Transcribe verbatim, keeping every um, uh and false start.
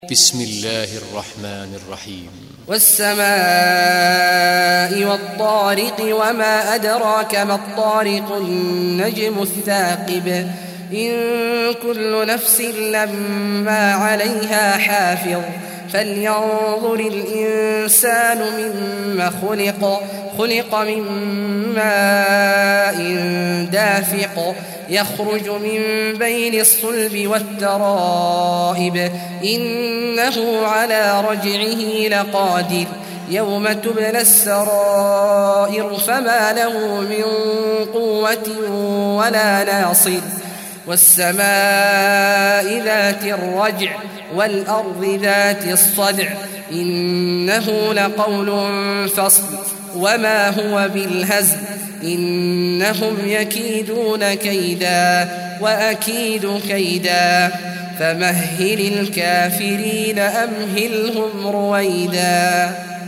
بسم الله الرحمن الرحيم والسماء والطارق وما أدراك ما الطارق النجم الثاقب إن كل نفس لما عليها حافظ فلينظر الإنسان مما خلق خلق من ماء دافق يخرج من بين الصلب والترائب إنه على رجعه لقادر يوم تبلى السرائر فما له من قوة ولا ناصر والسماء ذات الرجع والأرض ذات الصدع إنه لقول فصل وما هو بالهزل إنهم يكيدون كيدا وأكيد كيدا فمهل الكافرين أمهلهم رويدا.